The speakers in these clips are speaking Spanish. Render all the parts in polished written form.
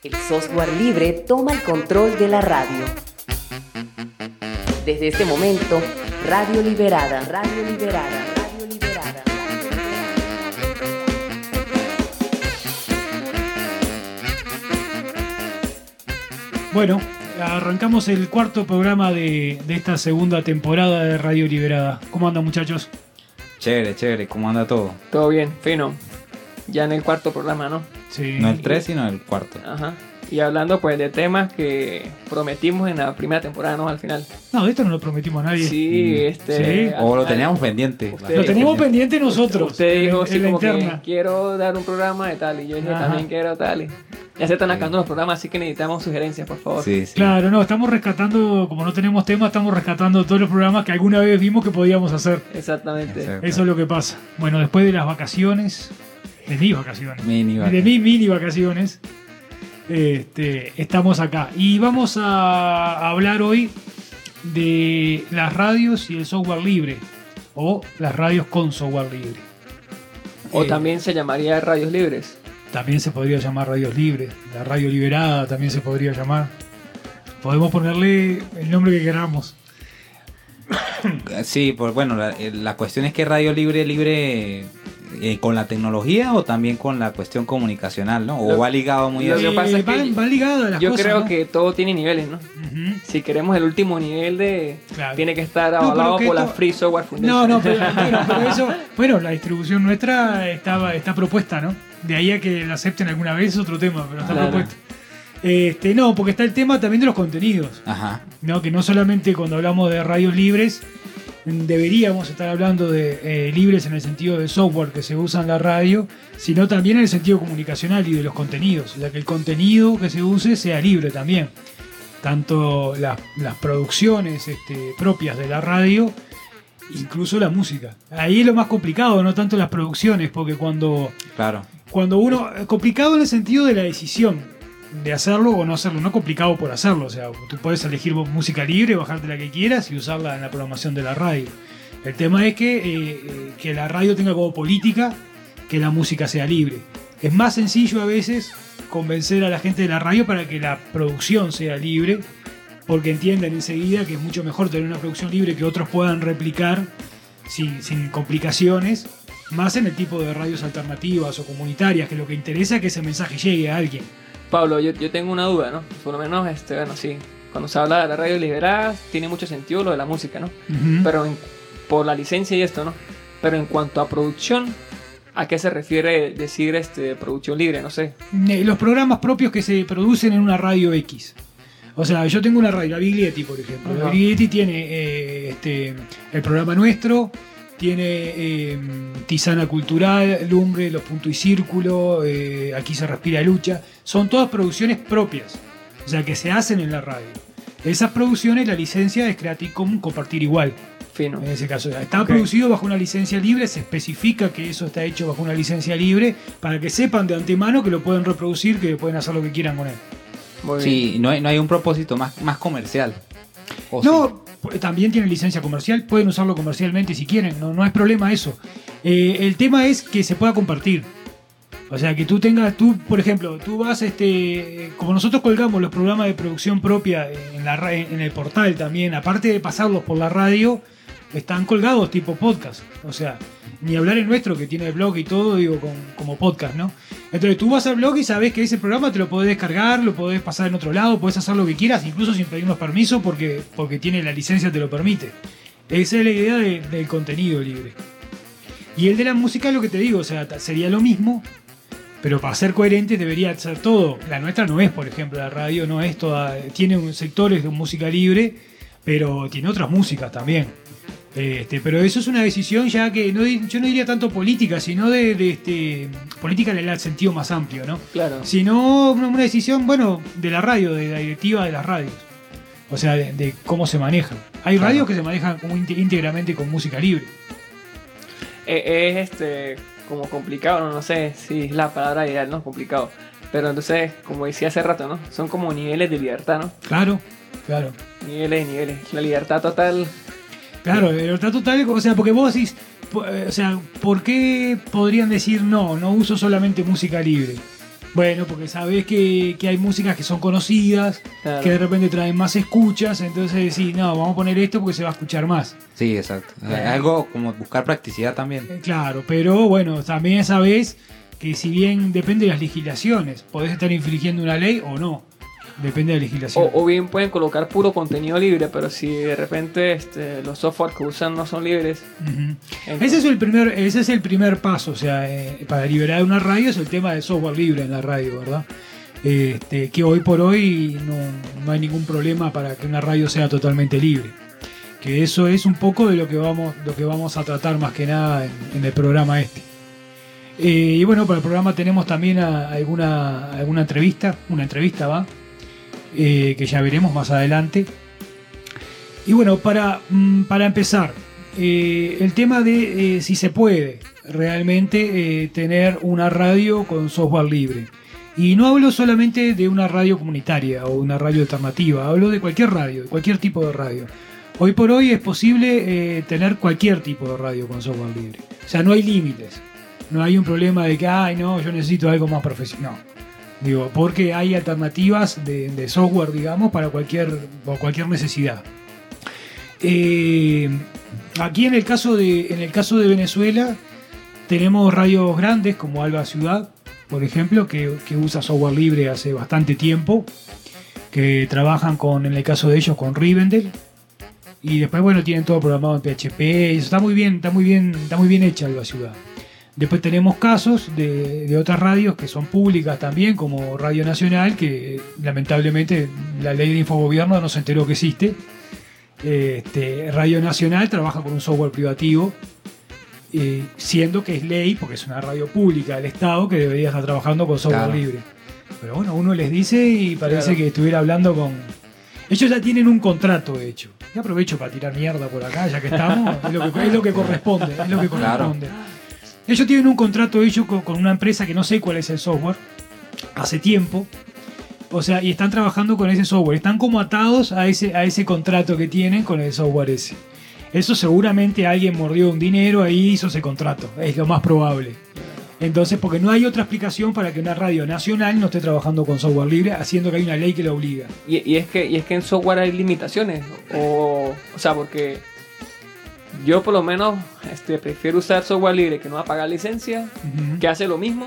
El software libre toma el control de la radio. Desde este momento, Radio Liberada, Radio Liberada, Radio Liberada. Bueno, arrancamos el cuarto programa de esta segunda temporada de Radio Liberada. ¿Cómo andan, muchachos? Chévere, ¿cómo anda todo? Todo bien, fino. Ya en el cuarto programa, ¿no? Sí. No el 3, sino el cuarto. Ajá. Y hablando pues de temas que prometimos en la primera temporada, ¿no? Al final. No, esto no lo prometimos a nadie. Sí, Sí. O lo teníamos pendiente. Usted- Lo teníamos pendiente nosotros. Usted dijo en así la como que interna. quiero dar un programa de tal, y yo dije Ajá. también quiero tal. Y ya se están acabando los programas, así que necesitamos sugerencias, por favor. Sí. Claro, no, estamos rescatando, como no tenemos tema, estamos rescatando todos los programas que alguna vez vimos que podíamos hacer. Exactamente. Exacto. Eso es lo que pasa. Bueno, después de las vacaciones, de mis vacaciones, Mini vaca. de mis mini vacaciones, estamos acá. Y vamos a hablar hoy de las radios y el software libre, o las radios con software libre. O también se llamaría radios libres. También se podría llamar radios libres, la radio liberada también se podría llamar. Podemos ponerle el nombre que queramos. Sí, pues bueno, la cuestión es que radio libre con la tecnología o también con la cuestión comunicacional, ¿no? O Lo- va ligado muy lo así. que pasa es que van ligadas las Yo cosas, creo ¿no? que todo tiene niveles, ¿no? Ujú. Si queremos el último nivel Claro. tiene que estar pero avalado que por la esto- Free Software Foundation. No, pero eso, bueno, la distribución nuestra está propuesta, ¿no? De ahí a que la acepten alguna vez es otro tema, pero está Claro. propuesta. No, porque está el tema también de los contenidos, Ajá. ¿no? Que no solamente cuando hablamos de radios libres deberíamos estar hablando de libres en el sentido del software que se usa en la radio, sino también en el sentido comunicacional y de los contenidos, o sea que el contenido que se use sea libre también, tanto las producciones propias de la radio, incluso la música. Ahí es lo más complicado, no tanto las producciones, porque cuando Claro. uno, complicado en el sentido de la decisión de hacerlo o no hacerlo, no complicado por hacerlo, o sea, tú puedes elegir música libre, bajarte la que quieras y usarla en la programación de la radio. El tema es que la radio tenga como política que la música sea libre. Es más sencillo a veces convencer a la gente de la radio para que la producción sea libre, porque entienden enseguida que es mucho mejor tener una producción libre que otros puedan replicar sin complicaciones, más en el tipo de radios alternativas o comunitarias, que lo que interesa es que ese mensaje llegue a alguien. Pablo, yo tengo una duda, ¿no? Por lo menos, bueno, sí. Cuando se habla de la radio liberada, tiene mucho sentido lo de la música, ¿no? Ujú. Pero por la licencia y esto, ¿no? Pero en cuanto a producción, ¿a qué se refiere decir producción libre? No sé. Los programas propios que se producen en una radio X. O sea, yo tengo una radio, la Biglietti, por ejemplo. La Ajá. Biglietti tiene el programa nuestro, tiene Tisana Cultural, Lumbre, Los Puntos y Círculo, Aquí se respira lucha. Son todas producciones propias, o sea, que se hacen en la radio. Esas producciones, la licencia es Creative Commons compartir igual. Fino. En ese caso, está Ok. producido bajo una licencia libre, se especifica que eso está hecho bajo una licencia libre para que sepan de antemano que lo pueden reproducir, que pueden hacer lo que quieran con él. Muy bien. Sí, no hay un propósito más comercial. ¿O sí? No, también tienen licencia comercial, pueden usarlo comercialmente si quieren, no es problema eso. El tema es que se pueda compartir. O sea, que tú, por ejemplo, tú vas, como nosotros colgamos los programas de producción propia en el portal también, aparte de pasarlos por la radio, están colgados tipo podcast. O sea, ni hablar en nuestro, que tiene el blog y todo, digo, como podcast, ¿no? Entonces tú vas al blog y sabes que ese programa te lo podés descargar, lo podés pasar en otro lado, podés hacer lo que quieras, incluso sin pedirnos permiso, porque tiene la licencia, te lo permite. Esa es la idea del contenido libre. Y el de la música es lo que te digo, o sea, sería lo mismo, pero para ser coherente debería ser todo. La nuestra no es, por ejemplo, la radio no es toda, tiene sectores de música libre, pero tiene otras músicas también. Pero eso es una decisión ya que yo no diría tanto política, sino de política en el sentido más amplio, ¿no? Claro. Sino una decisión, bueno, de la radio, de la directiva de las radios. O sea, de cómo se manejan. Hay Claro. radios que se manejan como íntegramente con música libre. Es como complicado, no sé si es la palabra ideal, ¿no? Complicado. Pero entonces, como decía hace rato, ¿no? Son como niveles de libertad, ¿no? Claro. Niveles y niveles. La libertad total. Claro, libertad total, o sea, porque vos decís, o sea, ¿por qué podrían decir no uso solamente música libre? Bueno, porque sabés que hay músicas que son conocidas, Claro. que de repente traen más escuchas, entonces decís, no, vamos a poner esto porque se va a escuchar más. Sí, exacto. Algo como buscar practicidad también. Claro, pero bueno, también sabés que si bien depende de las legislaciones, podés estar infringiendo una ley o no. Depende de la legislación. O bien pueden colocar puro contenido libre, pero si de repente los software que usan no son libres. Ujú. Entonces- Ese es el primer paso, o sea, para liberar una radio es el tema de software libre en la radio, ¿verdad? Que hoy por hoy no hay ningún problema para que una radio sea totalmente libre. Que eso es un poco de lo que vamos a tratar más que nada en el programa este. Y bueno, para el programa tenemos también alguna entrevista, una entrevista va, que ya veremos más adelante. Y bueno, para empezar, el tema de si se puede realmente tener una radio con software libre. Y no hablo solamente de una radio comunitaria o una radio alternativa, hablo de cualquier radio, de cualquier tipo de radio. Hoy por hoy es posible tener cualquier tipo de radio con software libre. O sea, no hay límites. No hay un problema de que, ay, no, yo necesito algo más profesional. No. Digo, porque hay alternativas de software, digamos, para cualquier necesidad. Aquí en el caso de Venezuela tenemos radios grandes como Alba Ciudad, por ejemplo, que usa software libre hace bastante tiempo, que trabajan en el caso de ellos con Rivendell, y después bueno tienen todo programado en PHP, y eso está muy bien hecha Alba Ciudad. Después tenemos casos de otras radios que son públicas también, como Radio Nacional, que lamentablemente la ley de infogobierno no se enteró que existe. Radio Nacional trabaja con un software privativo, siendo que es ley, porque es una radio pública del Estado que debería estar trabajando con software Claro. libre. Pero bueno, uno les dice y parece Claro. que estuviera hablando con... Ellos ya tienen un contrato hecho. Y aprovecho para tirar mierda por acá, ya que estamos. Es lo que corresponde. Es lo que corresponde. Ellos tienen un contrato hecho con una empresa que no sé cuál es el software, hace tiempo. O sea, y están trabajando con ese software. Están como atados a ese contrato que tienen con el software ese. Eso seguramente alguien mordió un dinero ahí hizo ese contrato. Es lo más probable. Entonces, porque no hay otra explicación para que una radio nacional no esté trabajando con software libre, haciendo que hay una ley que la obliga. Y es que en software hay limitaciones. O sea, porque yo por lo menos prefiero usar software libre que no va a pagar licencia, Ujú. que hace lo mismo.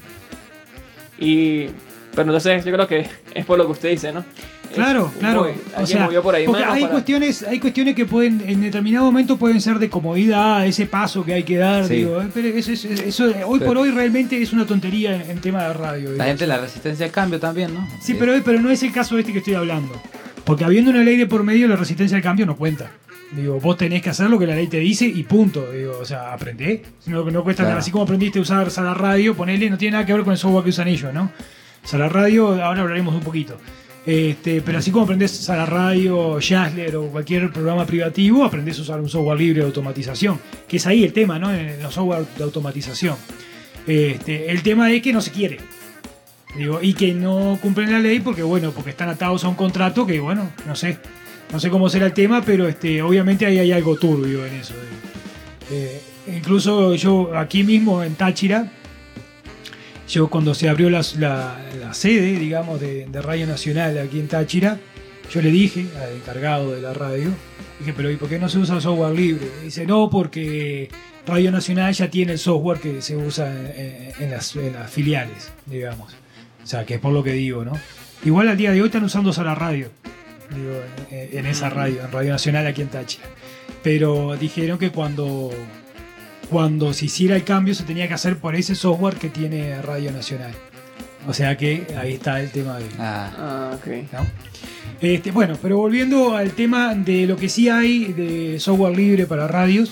Pero entonces yo creo que es por lo que usted dice, ¿no? Claro, claro. Alguien movió por ahí porque manos hay para- cuestiones que pueden, en determinado momento pueden ser de comodidad, ese paso que hay que dar. Sí. Digo, pero eso hoy por hoy realmente es una tontería en tema de radio. La digo. gente la resistencia al cambio también, ¿no? Sí, pero no es el caso este que estoy hablando. Porque habiendo una ley de por medio, la resistencia al cambio no cuenta. Digo, vos tenés que hacer lo que la ley te dice y punto. Digo, o sea, aprendé. No cuesta Claro. nada. Así como aprendiste a usar Sala Radio, ponele, no tiene nada que ver con el software que usan ellos, ¿no? Sala Radio, ahora hablaremos un poquito. Pero así como aprendés Sala Radio, Jazzler o cualquier programa privativo, aprendés a usar un software libre de automatización. Que es ahí el tema, ¿no? En los software de automatización. El tema es que no se quiere. Digo, y que no cumplen la ley porque están atados a un contrato que, bueno, no sé cómo será el tema, pero obviamente ahí hay algo turbio en eso. Incluso yo aquí mismo en Táchira, yo cuando se abrió la sede, digamos, de Radio Nacional aquí en Táchira, yo le dije al encargado de la radio, dije, pero ¿y por qué no se usa software libre? Y dice, no, porque Radio Nacional ya tiene el software que se usa en las filiales, digamos. O sea, que es por lo que digo, ¿no? Igual al día de hoy están usando Sala Radio, digo, en esa radio, en Radio Nacional aquí en Táchira. Pero dijeron que cuando se hiciera el cambio se tenía que hacer por ese software que tiene Radio Nacional. O sea que ahí está el tema de... ok. ¿no? Bueno, pero volviendo al tema de lo que sí hay de software libre para radios,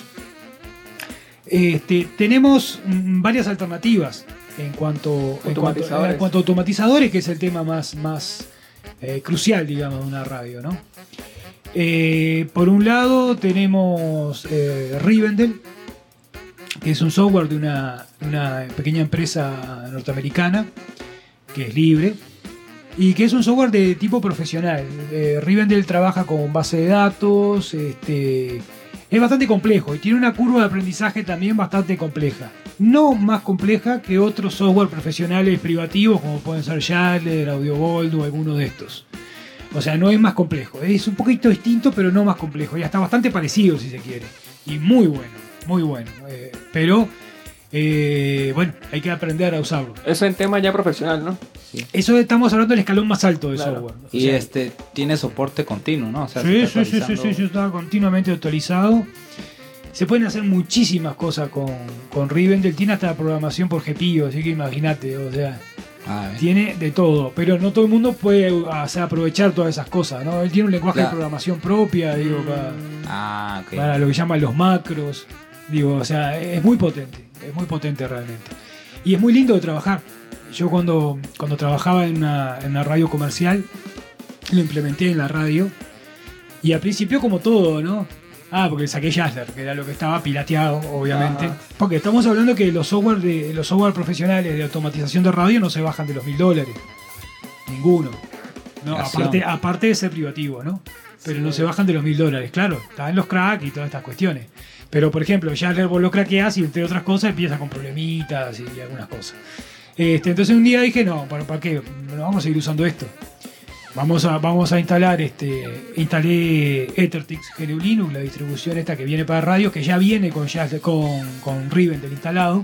tenemos varias alternativas en cuanto a automatizadores, que es el tema más crucial, digamos, de una radio, ¿no? Por un lado tenemos Rivendell, que es un software de una pequeña empresa norteamericana que es libre y que es un software de tipo profesional. Rivendell trabaja con base de datos, es bastante complejo y tiene una curva de aprendizaje también bastante compleja. no más compleja que otros software profesionales privativos como pueden ser Yardler, AudioGold o alguno de estos. O sea, no es más complejo, es un poquito distinto pero no más complejo y hasta bastante parecido si se quiere. Y muy bueno, muy bueno. Pero bueno, hay que aprender a usarlo. Eso en tema ya profesional, ¿no? Sí. Eso estamos hablando del escalón más alto de Claro. software. O Y sea, tiene soporte continuo, ¿no? O sea, sí, se está sí, actualizando. yo estaba continuamente actualizado. Se pueden hacer muchísimas cosas con Rivendell. Tiene hasta programación por GPIO, así que imagínate, o sea, Ah, bien. tiene de todo. Pero no todo el mundo puede aprovechar todas esas cosas, ¿no? Él tiene un lenguaje Claro. de programación propia, digo, Ah, ok. para lo que llaman los macros. Digo, o sea, es muy potente realmente. Y es muy lindo de trabajar. Yo cuando trabajaba en una radio comercial, lo implementé en la radio. Y al principio como todo, ¿no? Porque saqué Yardler, que era lo que estaba pirateado, obviamente. Ajá. Porque estamos hablando que los software profesionales de automatización de radio no se bajan de los $1000. Ninguno. ¿No? Acción. Aparte de ser privativo, ¿no? Pero no se bajan de los $1000, claro. Están los cracks y todas estas cuestiones. Pero, por ejemplo, Yardler vos lo craqueás y entre otras cosas empieza con problemitas y algunas cosas. Entonces un día dije, no, ¿para qué? No vamos a seguir usando esto. Vamos a instalar, instalé EtherTix GNU Linux, la distribución esta que viene para radio, que ya viene con Rivendell instalado.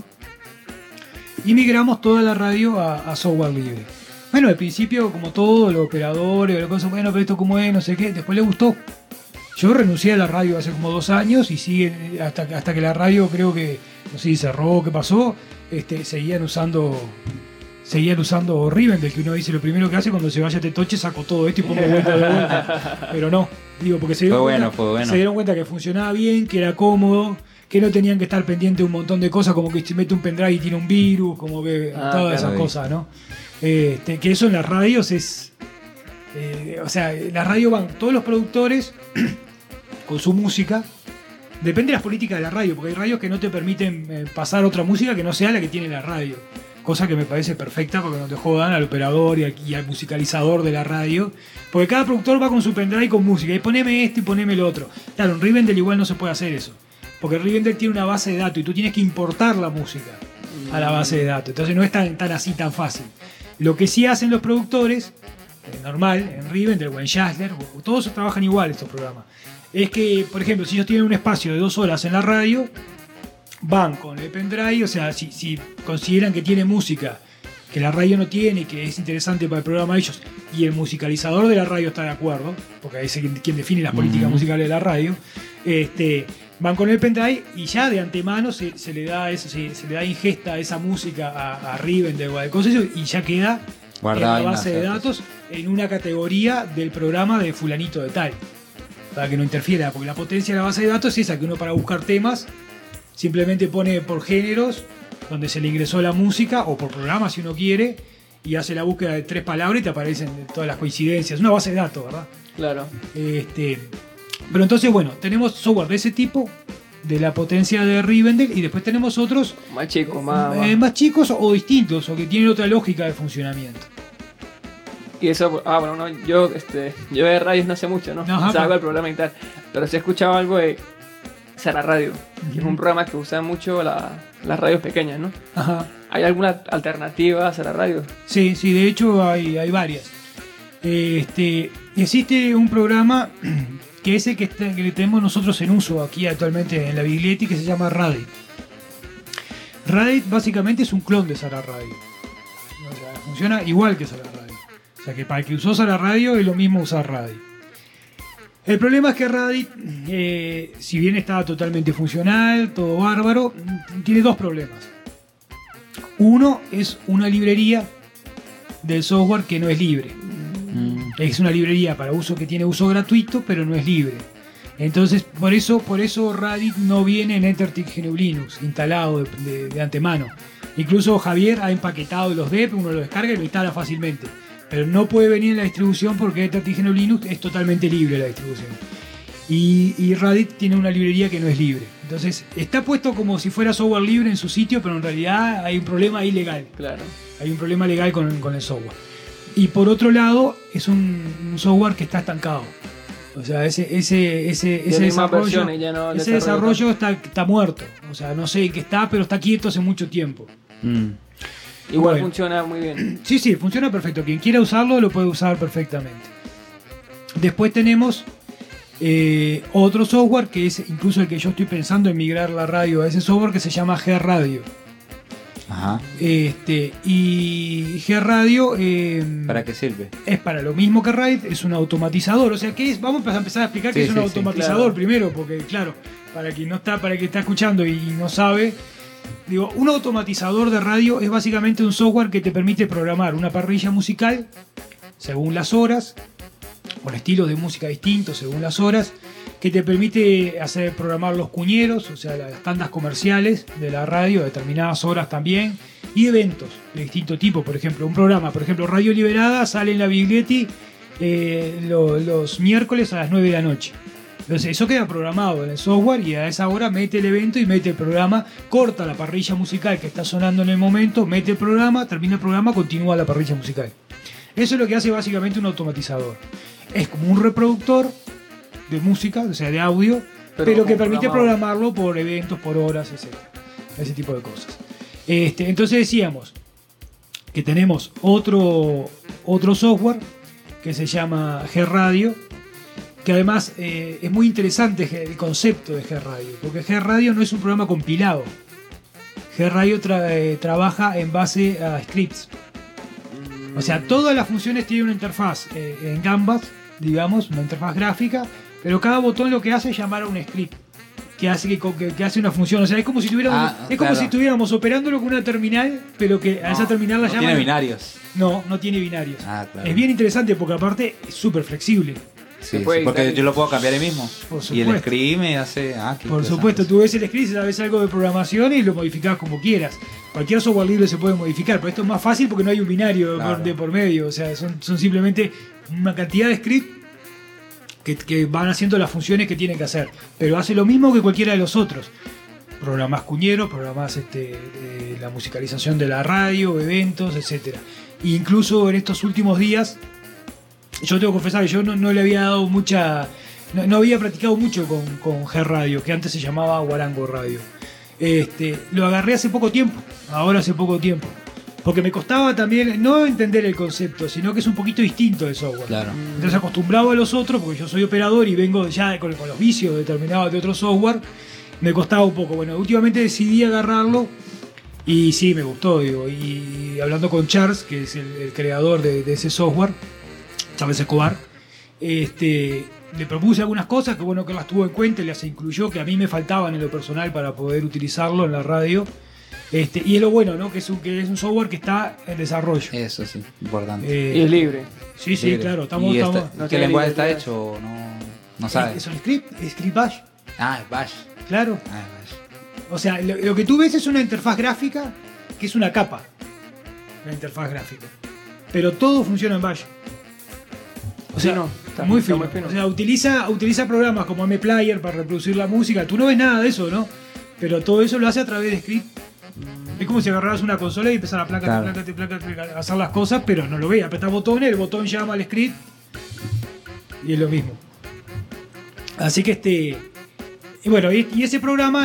Y migramos toda la radio a software libre. Bueno, al principio, como todo, los operadores, las cosas, bueno, pero esto como es, no sé qué, después le gustó. Yo renuncié a la radio hace como 2 años y sigue hasta que la radio creo que, no sé si cerró, qué pasó, seguían usando Rivendell, que uno dice lo primero que hace cuando se vaya a Tetoche, saco todo esto y pongo vuelta de vuelta. Pero no, digo, porque se dieron cuenta que funcionaba bien, que era cómodo, que no tenían que estar pendientes de un montón de cosas, como que si mete un pendrive y tiene un virus, como que todas esas cosas, ¿no? Que eso en las radios es... o sea, en la radio van todos los productores con su música. Depende de las políticas de la radio, porque hay radios que no te permiten pasar otra música que no sea la que tiene la radio. Cosa que me parece perfecta porque no te jodan al operador y al musicalizador de la radio. Porque cada productor va con su pendrive con música. Y poneme esto y poneme el otro. Claro, en Rivendell igual no se puede hacer eso. Porque Rivendell tiene una base de datos y tú tienes que importar la música a la base de datos. Entonces no es tan así tan fácil. Lo que sí hacen los productores, normal, en Rivendell o en Yardler, todos trabajan igual estos programas. Es que, por ejemplo, si ellos tienen un espacio de 2 horas en la radio, van con el pendrive, o sea, si consideran que tiene música que la radio no tiene, que es interesante para el programa de ellos, y el musicalizador de la radio está de acuerdo, porque ahí es quien define las políticas musicales de la radio, van con el pendrive y ya de antemano se le da ingesta a esa música a Rivendell o a cosas y ya queda guardada en la base de una- datos en una categoría del programa de fulanito de tal, para que no interfiera, porque la potencia de la base de datos es esa, que uno para buscar temas simplemente pone por géneros donde se le ingresó la música o por programa si uno quiere y hace la búsqueda de 3 palabras y te aparecen todas las coincidencias. Es una base de datos, ¿verdad? Claro. Pero entonces, bueno, tenemos software de ese tipo, de la potencia de Rivendell, y después tenemos otros Más chicos, más chicos o distintos o que tienen otra lógica de funcionamiento. Y eso, bueno, no, yo de radios no sé mucho, ¿no? Ajá, Salgo el programa y tal. Pero sí he escuchado algo de Sara Radio, que es Ujú. un programa que usa mucho las radios pequeñas, ¿no? Ajá. ¿Hay alguna alternativa a Sara Radio? Sí, de hecho hay varias. Existe un programa que es el que tenemos nosotros en uso aquí actualmente en la biblioteca, que se llama Radit. Radit básicamente es un clon de Sara Radio. O sea, funciona igual que Sara Radio. O sea que para el que usó Sara Radio es lo mismo usar Radit. El problema es que Radit, si bien está totalmente funcional, todo bárbaro, tiene 2 problemas. Uno es una librería del software que no es libre. Es una librería para uso que tiene uso gratuito, pero no es libre. Entonces, por eso Radit no viene en EtherTix GNU Linux instalado de antemano. Incluso Javier ha empaquetado los DEP, uno lo descarga y lo instala fácilmente. Pero no puede venir en la distribución porque EtherTix GNU Linux es totalmente libre la distribución. Y Radit tiene una librería que no es libre. Entonces, está puesto como si fuera software libre en su sitio, pero en realidad hay un problema ahí legal. Claro. Hay un problema legal con el software. Y por otro lado, es un software que está estancado. O sea, ese Tiene más desarrollo, versiones, ya no ese desarrollo está muerto. O sea, no sé en qué está, pero está quieto hace mucho tiempo. Igual Bueno. funciona muy bien. Sí, funciona perfecto. Quien quiera usarlo lo puede usar perfectamente. Después tenemos otro software que es incluso el que yo estoy pensando en migrar la radio a ese software, que se llama G-Radio. Ajá. Y G-Radio ¿Para qué sirve? es para lo mismo que RAID, es un automatizador. O sea, ¿qué es? Vamos a empezar a explicar qué Sí, es un sí, sí, automatizador claro. primero, porque claro, para quien no está, para quien está escuchando y no sabe, digo, un automatizador de radio es básicamente un software que te permite programar una parrilla musical según las horas, con estilos de música distintos según las horas, que te permite hacer programar los cuñeros, o sea, las tandas comerciales de la radio a determinadas horas también, y eventos de distinto tipo. Por ejemplo, un programa, por ejemplo, Radio Liberada sale en la Biglietti los miércoles a las 9 de la noche. Entonces eso queda programado en el software y a esa hora mete el evento y mete el programa, corta la parrilla musical que está sonando en el momento, mete el programa, termina el programa, continúa la parrilla musical. Eso es lo que hace básicamente un automatizador. Es como un reproductor de música, o sea, de audio, pero que permite programado. programarlo por eventos, por horas, etc. Ese tipo de cosas. Entonces decíamos que tenemos otro software que se llama G-Radio, que además es muy interesante el concepto de G-Radio, porque G-Radio no es un programa compilado. G-Radio trabaja en base a scripts. O sea, todas las funciones tienen una interfaz en Gambas, digamos, una interfaz gráfica, pero cada botón lo que hace es llamar a un script que hace una función. O sea, es como si tuviéramos, claro. si estuviéramos operándolo con una terminal, pero que a esa terminal la no llaman. tiene binarios. No tiene binarios. Claro. Es bien interesante porque aparte es súper flexible. Sí, puede porque editar. yo lo puedo cambiar ahí mismo. Por Y el supuesto. script me hace. Qué Por interesante. supuesto, tú ves el script, sabes algo de programación y lo modificás como quieras. Cualquier software libre se puede modificar, pero esto es más fácil porque no hay un binario Claro. de por medio. O sea, son simplemente una cantidad de scripts que van haciendo las funciones que tienen que hacer. Pero hace lo mismo que cualquiera de los otros. Programas cuñeros, programas la musicalización de la radio, eventos, etc. E incluso en estos últimos días, yo tengo que confesar que yo no le había dado mucha... No había practicado mucho con G-Radio, que antes se llamaba Guarango Radio. Lo agarré hace poco tiempo, ahora hace poco tiempo. Porque me costaba también no entender el concepto, sino que es un poquito distinto el software. Claro. Entonces, acostumbrado a los otros, porque yo soy operador y vengo ya con los vicios determinados de otro software, me costaba un poco. Bueno, últimamente decidí agarrarlo y sí, me gustó, digo. Y hablando con Charles, que es el creador de ese software, Charles Escobar, le propuse algunas cosas que bueno que las tuvo en cuenta y las incluyó, que a mí me faltaban en lo personal para poder utilizarlo en la radio. Y es lo bueno, ¿no? Que es un software que está en desarrollo. Eso sí, importante. Y es libre. Sí, Libre. claro, ¿Y estamos... no ¿Qué tiene lenguaje está libertad. hecho? No sabes. Es un script bash, Es Bash. claro. Es Bash. O sea, lo que tú ves es una interfaz gráfica que es una capa, la interfaz gráfica. Pero todo funciona en bash. O sea, Fino, está muy está fino. muy fino. O sea, utiliza programas como MPlayer para reproducir la música. Tú no ves nada de eso, ¿no? Pero todo eso lo hace a través de script. Es como si agarraras una consola y empezar a Claro. a hacer las cosas, pero no lo ves. Apretás botones, el botón llama al script y es lo mismo. Así que y bueno, y ese programa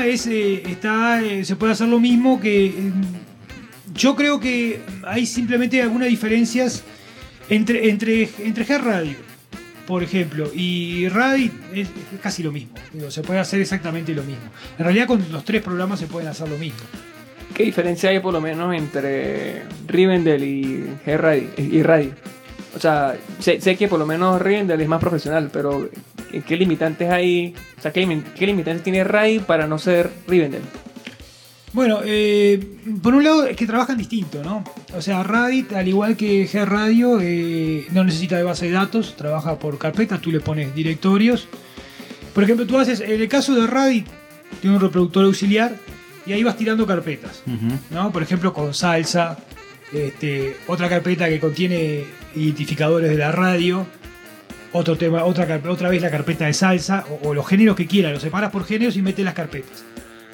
se puede hacer lo mismo que... yo creo que hay simplemente algunas diferencias entre G-Radio, por ejemplo, y Radio es casi lo mismo. Digo, se puede hacer exactamente lo mismo. En realidad con los tres programas se pueden hacer lo mismo. ¿Qué diferencia hay por lo menos entre Rivendell y Radio? O sea, sé que por lo menos Rivendell es más profesional, pero ¿qué limitantes hay? O sea, ¿qué limitantes tiene Radio para no ser Rivendell? Bueno, por un lado es que trabajan distinto, ¿no? O sea, Radit, al igual que G-Radio, no necesita de base de datos, trabaja por carpetas, tú le pones directorios. Por ejemplo, tú haces, en el caso de Radit, tiene un reproductor auxiliar y ahí vas tirando carpetas, ¿no? Por ejemplo, con salsa, otra carpeta que contiene identificadores de la radio, otro tema, otra vez la carpeta de salsa, o los géneros que quieras, los separas por géneros y metes las carpetas.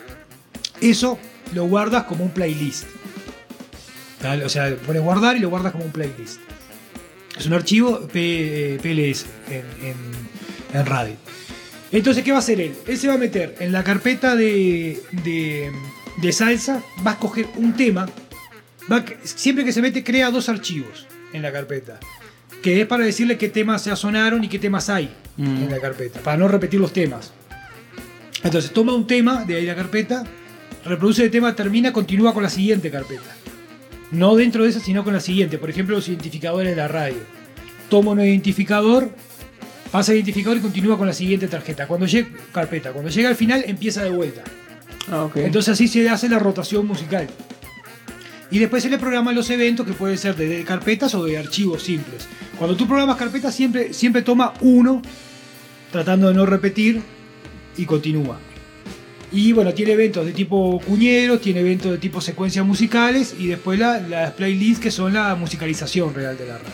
Eso lo guardas como un playlist. ¿Vale? O sea, pones guardar y lo guardas como un playlist. Es un archivo PLS en radio. Entonces, ¿qué va a hacer él? Él se va a meter en la carpeta de salsa, va a escoger un tema, siempre que se mete crea 2 archivos en la carpeta, que es para decirle qué temas ya sonaron y qué temas hay en la carpeta, para no repetir los temas. Entonces toma un tema de ahí la carpeta, reproduce el tema, termina, continúa con la siguiente carpeta. No dentro de esa, sino con la siguiente. Por ejemplo, los identificadores de la radio. Toma un identificador, pasa el identificador y continúa con la siguiente tarjeta. Cuando llega al final, empieza de vuelta. Okay. Entonces así se hace la rotación musical. Y después se le programan los eventos, que pueden ser de carpetas o de archivos simples. Cuando tú programas carpetas, siempre toma uno, tratando de no repetir, y continúa. Y bueno, tiene eventos de tipo cuñeros, tiene eventos de tipo secuencias musicales, y después las playlists, que son la musicalización real de la radio.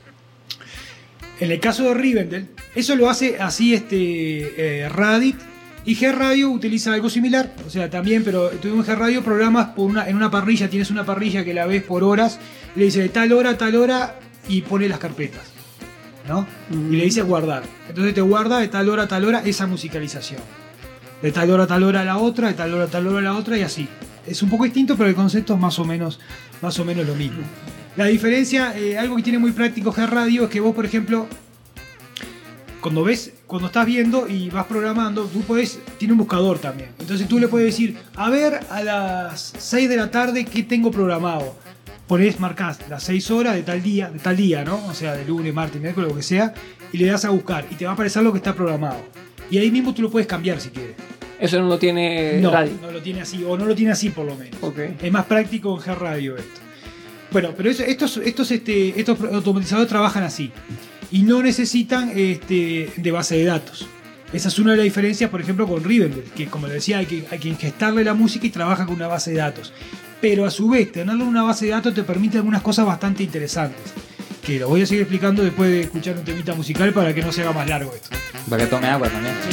En el caso de Rivendell, eso lo hace así Radit, y G-Radio utiliza algo similar, o sea, también, pero tú en G-Radio programas en una parrilla, tienes una parrilla que la ves por horas, y le dice de tal hora a tal hora, y pone las carpetas, ¿no? Y le dice guardar. Entonces te guarda de tal hora a tal hora esa musicalización. De tal hora a tal hora a la otra, de tal hora a tal hora a la otra, y así. Es un poco distinto, pero el concepto es más o menos lo mismo. La diferencia, algo que tiene muy práctico G-Radio, es que vos, por ejemplo, cuando estás viendo y vas programando, tiene un buscador también. Entonces tú le puedes decir, a ver, a las 6 de la tarde, ¿qué tengo programado? Marcás las 6 horas de tal día, ¿no? O sea, de lunes, martes, miércoles, lo que sea, y le das a buscar, y te va a aparecer lo que está programado. Y ahí mismo tú lo puedes cambiar si quieres. Eso no lo tiene radio. No lo tiene así, o no lo tiene así por lo menos. Okay. Es más práctico en G-Radio esto. Bueno, pero estos automatizadores trabajan así. Y no necesitan de base de datos. Esa es una de las diferencias, por ejemplo, con Rivendell, que como le decía, hay que ingestarle la música y trabaja con una base de datos. Pero a su vez, tenerlo en una base de datos te permite algunas cosas bastante interesantes, que lo voy a seguir explicando después de escuchar un temita musical para que no se haga más largo esto. Para que tome agua también. Sí.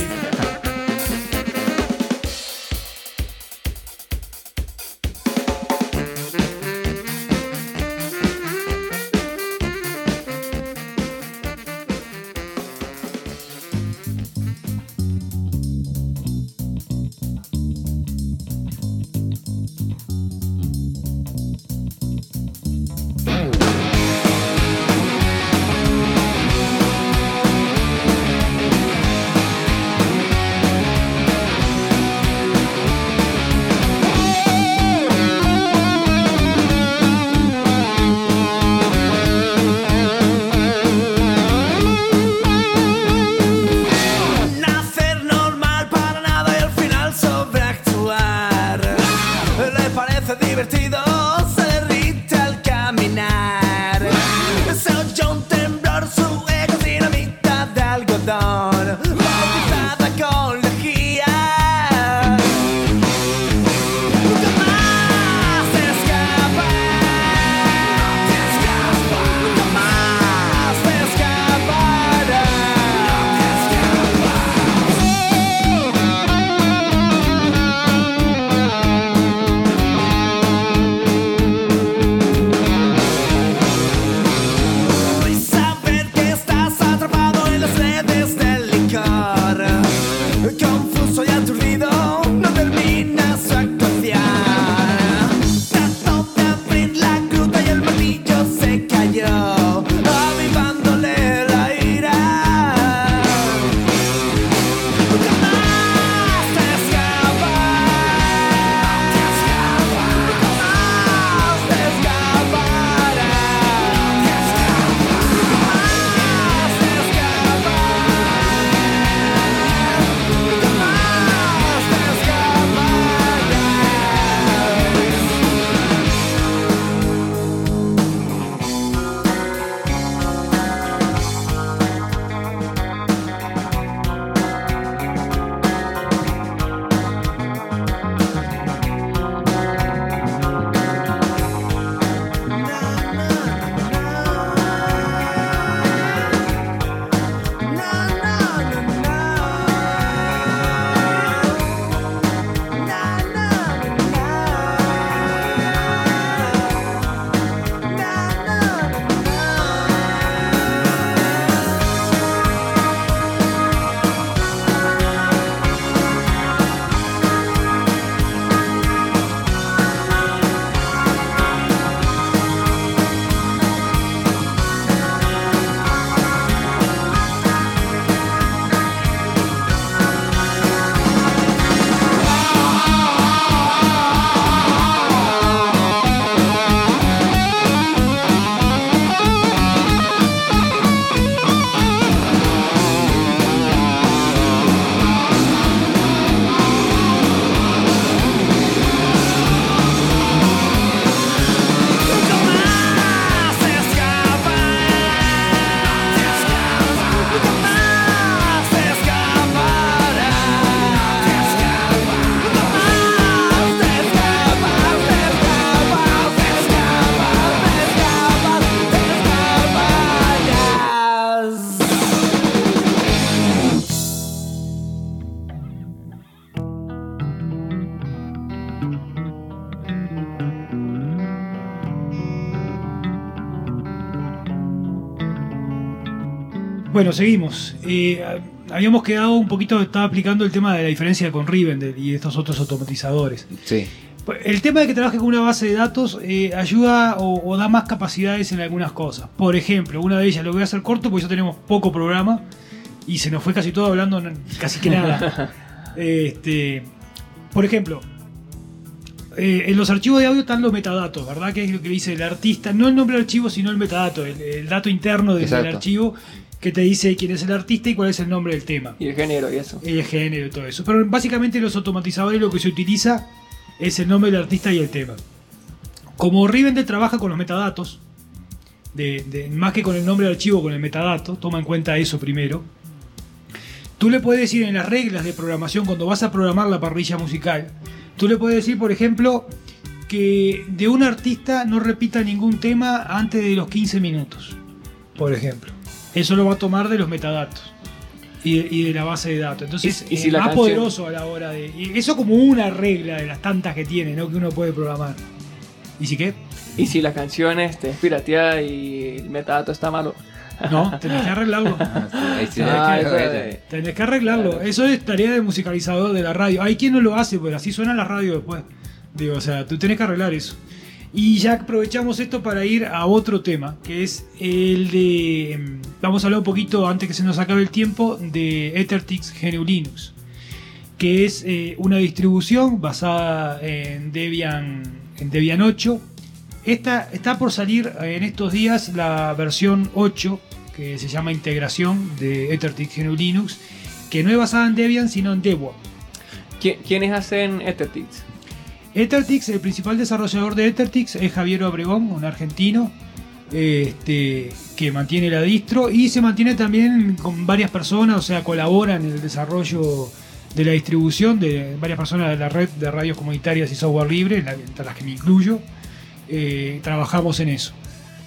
Bueno, seguimos. Habíamos quedado un poquito, estaba aplicando el tema de la diferencia con Rivendell y estos otros automatizadores. Sí. El tema de que trabaje con una base de datos ayuda o da más capacidades en algunas cosas. Por ejemplo, una de ellas, lo voy a hacer corto porque ya tenemos poco programa y se nos fue casi todo hablando casi que nada. Por ejemplo, en los archivos de audio están los metadatos, ¿verdad? Que es lo que dice el artista, no el nombre del archivo, sino el metadato, el dato interno del archivo que te dice quién es el artista y cuál es el nombre del tema. Y el género y eso. Y el género y todo eso. Pero básicamente los automatizadores lo que se utiliza es el nombre del artista y el tema. Como Rivendell trabaja con los metadatos, más que con el nombre del archivo, con el metadato, toma en cuenta eso primero. Tú le puedes decir en las reglas de programación, cuando vas a programar la parrilla musical, tú le puedes decir, por ejemplo, que de un artista no repita ningún tema antes de los 15 minutos, por ejemplo. Eso lo va a tomar de los metadatos y de la base de datos. Entonces y si es la más canción... poderoso a la hora de... Y eso como una regla de las tantas que tiene, ¿no? Que uno puede programar. ¿Y si qué? Y si la canción es pirateada y el metadato está malo. No, tenés que arreglarlo. Tenés que arreglarlo. Claro. Eso es tarea de musicalizador de la radio. Hay quien no lo hace, pero así suena la radio después. Digo, o sea, tú tenés que arreglar eso. Y ya aprovechamos esto para ir a otro tema, que es el de... Vamos a hablar un poquito, antes que se nos acabe el tiempo, de EtherTix GNU Linux, que es una distribución basada en Debian 8. Está por salir en estos días la versión 8, que se llama integración de EtherTix GNU Linux, que no es basada en Debian, sino en Debian. ¿Quiénes hacen EtherTix? EtherTix, el principal desarrollador de EtherTix es Javier Obregón, un argentino que mantiene la distro y se mantiene también con varias personas, o sea, colaboran en el desarrollo de la distribución de varias personas de la red de radios comunitarias y software libre, entre las que me incluyo. Trabajamos en eso.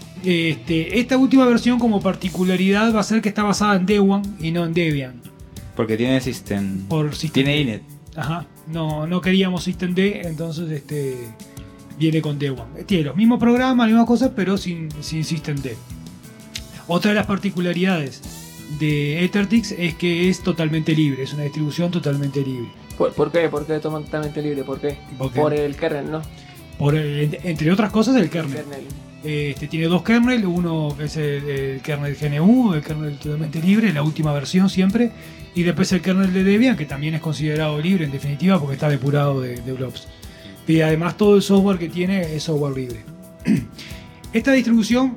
Esta última versión, como particularidad, va a ser que está basada en Debian y no en Debian. Porque tiene System. Tiene Inet. Ajá. No queríamos Systemd, entonces viene con Debian. Tiene los mismos programas, las mismas cosas, pero sin Systemd. Otra de las particularidades de EtherTix es que es totalmente libre, es una distribución totalmente libre. ¿Por qué? ¿Por qué totalmente libre? ¿Por qué? Por el kernel, ¿no? Entre otras cosas, el kernel. Tiene dos kernels, uno que es el kernel GNU, el kernel totalmente libre, la última versión siempre, y después el kernel de Debian, que también es considerado libre en definitiva porque está depurado de blobs. Y además todo el software que tiene es software libre. Esta distribución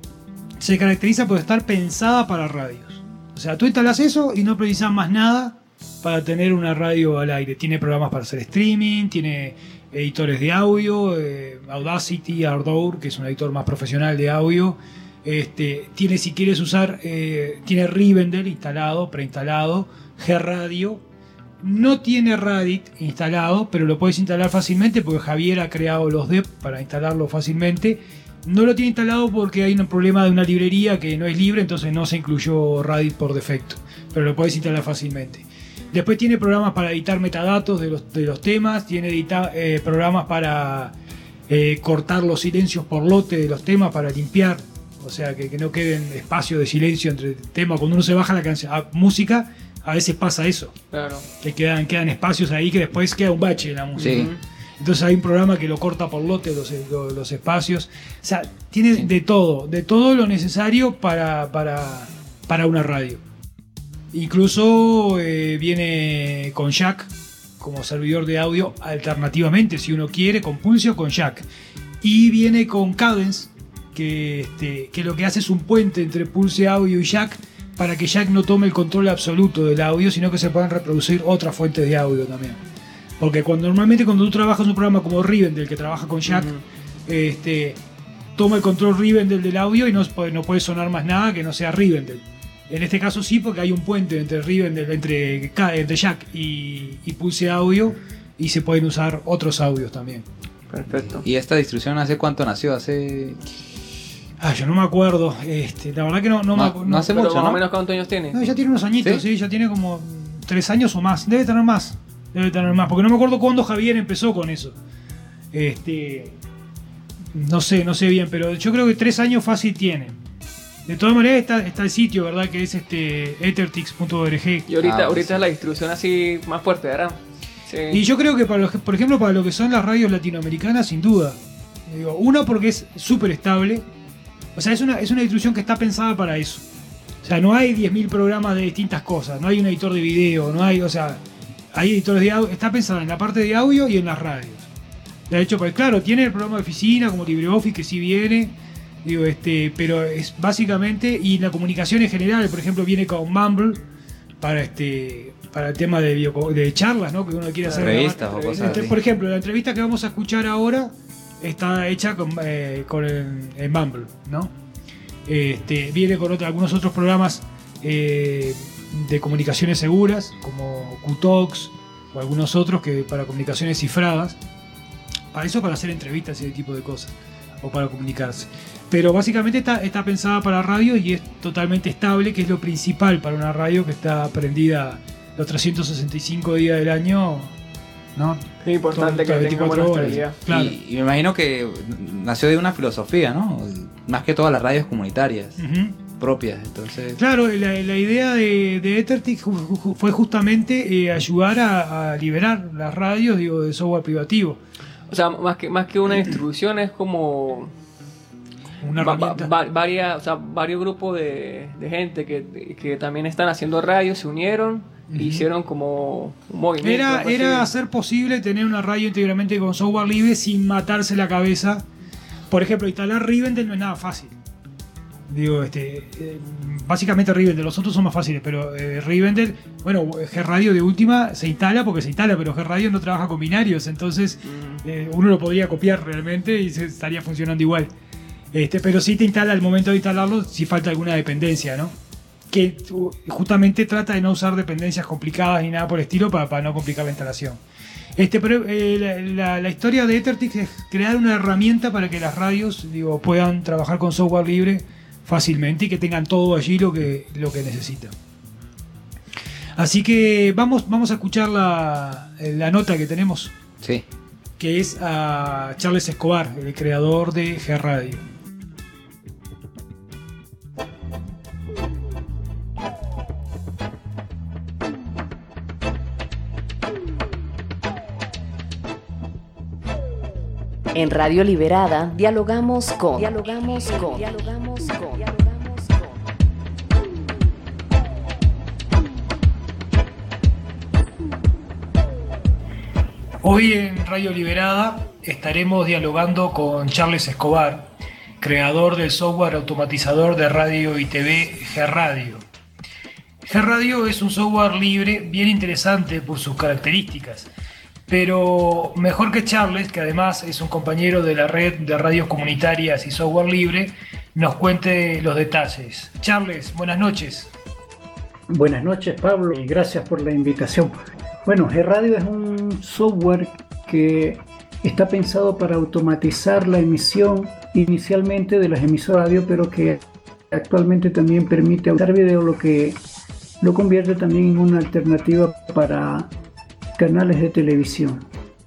se caracteriza por estar pensada para radios. O sea, tú instalas eso y no precisas más nada para tener una radio al aire. Tiene programas para hacer streaming, tiene editores de audio, Audacity, Ardour, que es un editor más profesional de audio. Tiene, si quieres usar, tiene Rivendell instalado, preinstalado, G-Radio. No tiene Radit instalado, pero lo puedes instalar fácilmente porque Javier ha creado los dep para instalarlo fácilmente. No lo tiene instalado porque hay un problema de una librería que no es libre, entonces no se incluyó Radit por defecto, pero lo puedes instalar fácilmente. Después tiene programas para editar metadatos de los temas, tiene programas para cortar los silencios por lote de los temas, para limpiar, o sea, que no queden espacios de silencio entre temas. Cuando uno se baja la música, a veces pasa eso. Claro. Que quedan espacios ahí que después queda un bache en la música. Sí. Entonces hay un programa que lo corta por lote los espacios. O sea, tiene de todo lo necesario para una radio. Incluso viene con Jack como servidor de audio alternativamente, si uno quiere, con Pulse o con Jack. Y viene con Cadence, que lo que hace es un puente entre Pulse Audio y Jack, para que Jack no tome el control absoluto del audio, sino que se puedan reproducir otras fuentes de audio también. Porque normalmente cuando tú trabajas en un programa como Rivendell, que trabaja con Jack, toma el control Rivendell del audio y no puede sonar más nada que no sea Rivendell. En este caso sí, porque hay un puente entre Rivendell, entre Jack y Pulse Audio, y se pueden usar otros audios también. Perfecto. ¿Y esta distribución hace cuánto nació? Yo no me acuerdo. La verdad que no hace mucho, ¿no? ¿Más o menos cuántos años tiene? No, ya tiene unos añitos, ¿sí? Ya tiene como 3 años o más. Debe tener más, porque no me acuerdo cuándo Javier empezó con eso. No sé bien, pero yo creo que 3 años fácil tiene. De todas maneras está el sitio, ¿verdad? Que es ethertix.org. Y ahorita sí. es la distribución así más fuerte, ¿verdad? Sí. Y yo creo que, por ejemplo, para lo que son las radios latinoamericanas, sin duda. Digo, uno, porque es súper estable. O sea, es una distribución que está pensada para eso. O sea, no hay 10.000 programas de distintas cosas. No hay un editor de video, no hay, o sea, hay editores de audio. Está pensada en la parte de audio y en las radios. De hecho, pues claro, tiene el programa de oficina como LibreOffice que sí viene. Digo, pero es básicamente, y la comunicación en general, por ejemplo, viene con Mumble para el tema de charlas, ¿no? Que uno quiere hacer. Revistas o cosas así. Por ejemplo, la entrevista que vamos a escuchar ahora está hecha con el Mumble, ¿no? Viene con algunos otros programas de comunicaciones seguras, como QTalks o algunos otros que para comunicaciones cifradas. Para eso, para hacer entrevistas y ese tipo de cosas, o para comunicarse. Pero básicamente está pensada para radio y es totalmente estable, que es lo principal para una radio que está prendida los 365 días del año, ¿no? Es importante que tenga buena estabilidad. Claro. Y me imagino que nació de una filosofía, ¿no? Más que todas las radios comunitarias propias. Entonces, claro, la idea de Ethertix fue justamente ayudar a liberar las radios, digo, de software privativo. O sea, más que una distribución es como Una herramienta. varios grupos de gente que también están haciendo radios se unieron e hicieron como un movimiento. Era hacer posible tener una radio íntegramente con software libre sin matarse la cabeza. Por ejemplo, instalar Rivendell no es nada fácil. Digo, básicamente Rivendell, los otros son más fáciles, pero Rivendell, bueno, G-Radio de última se instala porque se instala, pero G-Radio no trabaja con binarios, entonces uno lo podría copiar realmente y estaría funcionando igual. Pero sí te instala al momento de instalarlo si falta alguna dependencia, ¿no? Que justamente trata de no usar dependencias complicadas ni nada por el estilo para no complicar la instalación. Pero la historia de Ethertix es crear una herramienta para que las radios, digo, puedan trabajar con software libre fácilmente y que tengan todo allí lo que necesitan. Así que vamos a escuchar la nota que tenemos, sí. que es a Charles Escobar, el creador de G-Radio. En Radio Liberada dialogamos con. Hoy en Radio Liberada estaremos dialogando con Charles Escobar, creador del software automatizador de radio y TV G-Radio. G-Radio es un software libre bien interesante por sus características, pero mejor que Charles, que además es un compañero de la red de radios comunitarias y software libre, nos cuente los detalles. Charles, buenas noches. Buenas noches, Pablo, y gracias por la invitación. Bueno, G-Radio es un software que está pensado para automatizar la emisión inicialmente de las emisoras radio, pero que actualmente también permite usar video, lo que lo convierte también en una alternativa para canales de televisión.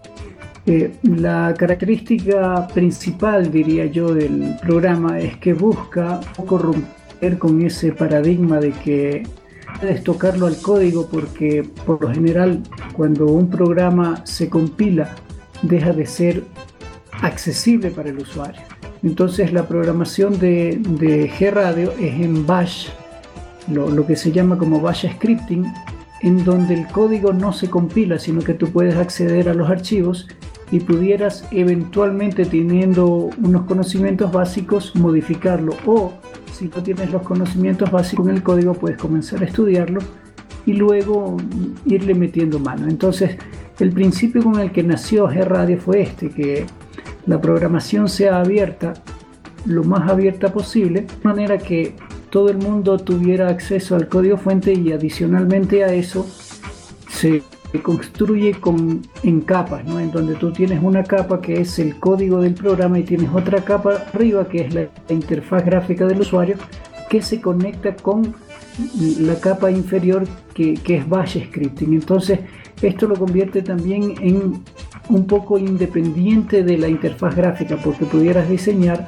La característica principal, diría yo, del programa es que busca romper con ese paradigma de que puedes tocarlo al código, porque por lo general cuando un programa se compila deja de ser accesible para el usuario. Entonces la programación de G-Radio es en Bash, lo que se llama como Bash Scripting, en donde el código no se compila, sino que tú puedes acceder a los archivos y pudieras eventualmente, teniendo unos conocimientos básicos, modificarlo, o si no tienes los conocimientos básicos en el código puedes comenzar a estudiarlo y luego irle metiendo mano. Entonces el principio con el que nació G-Radio fue que la programación sea abierta, lo más abierta posible, de manera que todo el mundo tuviera acceso al código fuente, y adicionalmente a eso se construye en capas, ¿no? En donde tú tienes una capa que es el código del programa y tienes otra capa arriba que es la interfaz gráfica del usuario, que se conecta con la capa inferior que es Bash Scripting. Entonces esto lo convierte también en un poco independiente de la interfaz gráfica, porque pudieras diseñar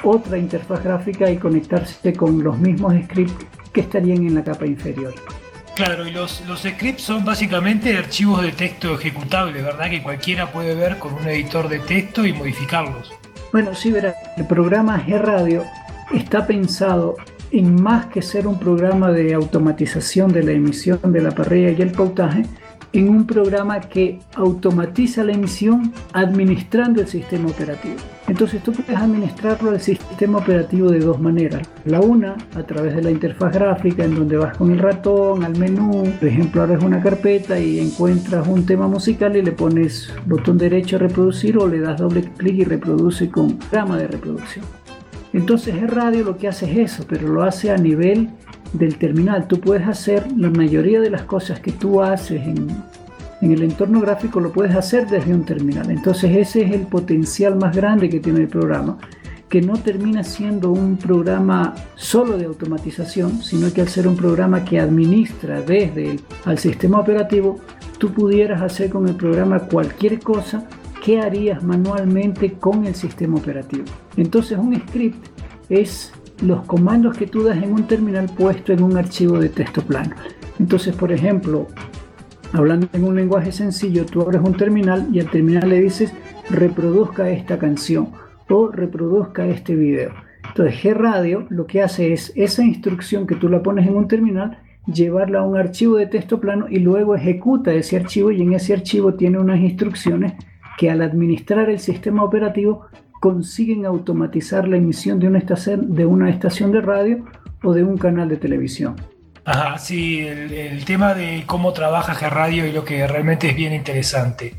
otra interfaz gráfica y conectarse con los mismos scripts que estarían en la capa inferior. Claro, y los scripts son básicamente archivos de texto ejecutables, ¿verdad? Que cualquiera puede ver con un editor de texto y modificarlos. Bueno, sí, verá, el programa G-Radio está pensado en más que ser un programa de automatización de la emisión de la parrilla y el pautaje, en un programa que automatiza la emisión administrando el sistema operativo. Entonces tú puedes administrarlo el sistema operativo de dos maneras. La una, a través de la interfaz gráfica, en donde vas con el ratón al menú. Por ejemplo, abres una carpeta y encuentras un tema musical y le pones botón derecho a reproducir o le das doble clic y reproduce con programa de reproducción. Entonces el radio lo que hace es eso, pero lo hace a nivel del terminal. Tú puedes hacer la mayoría de las cosas que tú haces en el entorno gráfico, lo puedes hacer desde un terminal. Entonces ese es el potencial más grande que tiene el programa, que no termina siendo un programa solo de automatización, sino que al ser un programa que administra desde al sistema operativo, tú pudieras hacer con el programa cualquier cosa que harías manualmente con el sistema operativo. Entonces un script es los comandos que tú das en un terminal puesto en un archivo de texto plano. Entonces, por ejemplo, hablando en un lenguaje sencillo, tú abres un terminal y al terminal le dices reproduzca esta canción o reproduzca este video. Entonces G-Radio lo que hace es esa instrucción que tú la pones en un terminal, llevarla a un archivo de texto plano y luego ejecuta ese archivo, y en ese archivo tiene unas instrucciones que al administrar el sistema operativo consiguen automatizar la emisión de una estación de radio o de un canal de televisión. Ajá, sí, el tema de cómo trabaja G-Radio y lo que realmente es bien interesante.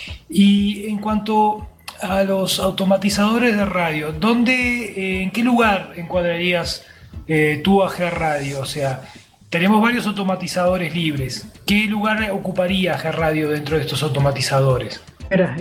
Y en cuanto a los automatizadores de radio, ¿en qué lugar encuadrarías tú a G-Radio? O sea, tenemos varios automatizadores libres. ¿Qué lugar ocuparía G-Radio dentro de estos automatizadores? Era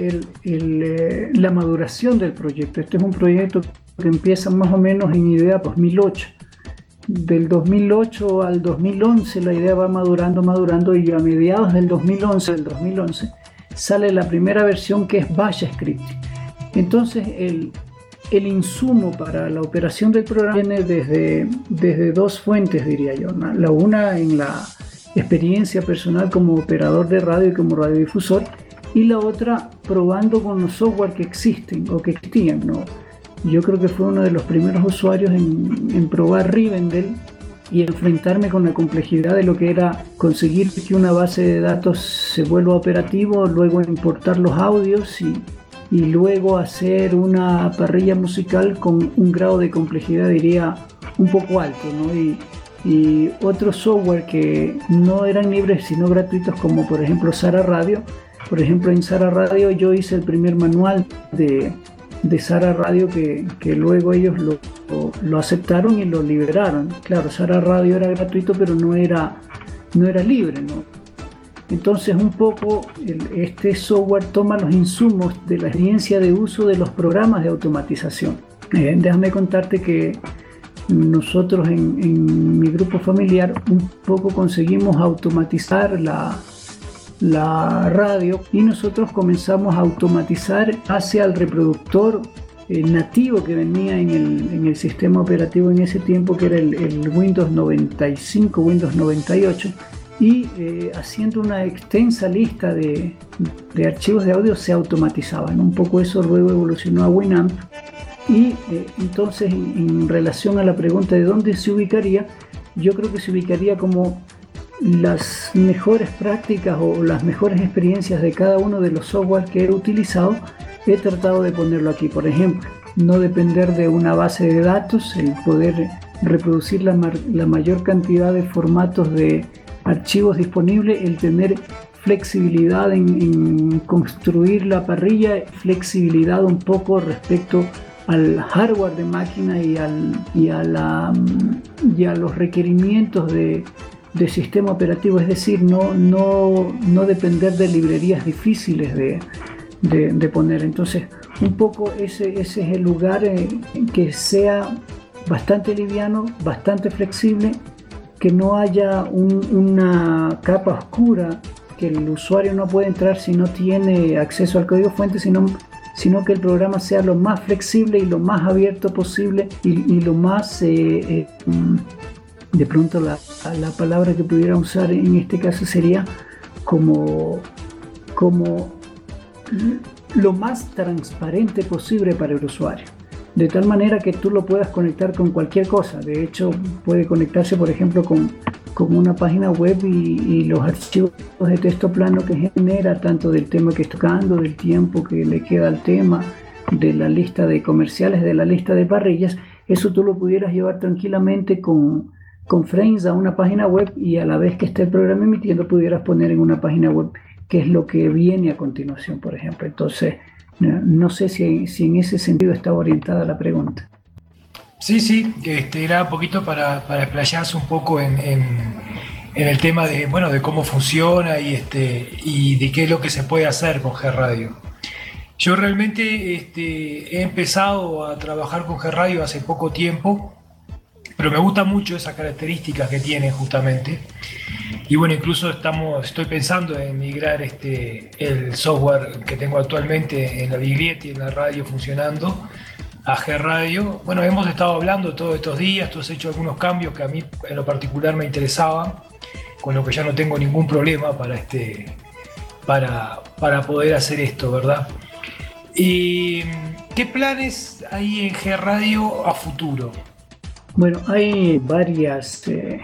la maduración del proyecto. Este es un proyecto que empieza más o menos en idea 2008. Del 2008 al 2011 la idea va madurando y a mediados del 2011 sale la primera versión, que es Bash Script. Entonces el insumo para la operación del programa viene desde dos fuentes, diría yo. La una en la experiencia personal como operador de radio y como radiodifusor, y la otra probando con los software que existen o que existían, ¿no? Yo creo que fue uno de los primeros usuarios en probar Rivendell y enfrentarme con la complejidad de lo que era conseguir que una base de datos se vuelva operativo, luego importar los audios y luego hacer una parrilla musical con un grado de complejidad, diría, un poco alto, ¿no? Y otros software que no eran libres sino gratuitos, como por ejemplo Sara Radio. Por ejemplo, en Sara Radio yo hice el primer manual de Sara Radio que luego ellos lo aceptaron y lo liberaron. Claro, Sara Radio era gratuito, pero no era libre, ¿no? Entonces un poco este software toma los insumos de la experiencia de uso de los programas de automatización. Déjame contarte que nosotros en mi grupo familiar un poco conseguimos automatizar la radio, y nosotros comenzamos a automatizar hacia el reproductor nativo que venía en el sistema operativo en ese tiempo, que era el Windows 95, Windows 98, y haciendo una extensa lista de archivos de audio se automatizaban. Un poco eso luego evolucionó a Winamp, y entonces en relación a la pregunta de dónde se ubicaría, yo creo que se ubicaría como las mejores prácticas o las mejores experiencias de cada uno de los software que he utilizado. He tratado de ponerlo aquí. Por ejemplo, no depender de una base de datos, el poder reproducir la mayor cantidad de formatos de archivos disponibles, el tener flexibilidad en construir la parrilla, flexibilidad un poco respecto al hardware de máquina y a los requerimientos de sistema operativo, es decir, no depender de librerías difíciles de poner. Entonces, un poco ese es el lugar que sea bastante liviano, bastante flexible, que no haya una capa oscura que el usuario no puede entrar si no tiene acceso al código fuente, sino sino que el programa sea lo más flexible y lo más abierto posible y lo más, de pronto la palabra que pudiera usar en este caso sería como lo más transparente posible para el usuario. De tal manera que tú lo puedas conectar con cualquier cosa. De hecho, puede conectarse, por ejemplo, con una página web y los archivos de texto plano que genera, tanto del tema que está tocando, del tiempo que le queda al tema, de la lista de comerciales, de la lista de parrillas, eso tú lo pudieras llevar tranquilamente con frames a una página web y a la vez que esté el programa emitiendo pudieras poner en una página web qué es lo que viene a continuación, por ejemplo. Entonces, no sé si en ese sentido está orientada la pregunta. Sí, era un poquito para explayarse un poco en el tema de cómo funciona y de qué es lo que se puede hacer con G-Radio. Yo realmente he empezado a trabajar con G-Radio hace poco tiempo, pero me gusta mucho esas características que tiene justamente. Y bueno, incluso estoy pensando en migrar el software que tengo actualmente en la Biglietti, en la radio funcionando, a G-Radio. Bueno, hemos estado hablando todos estos días, tú has hecho algunos cambios que a mí en lo particular me interesaban, con lo que ya no tengo ningún problema para poder hacer esto, ¿verdad? ¿Y qué planes hay en G-Radio a futuro? Bueno, hay varias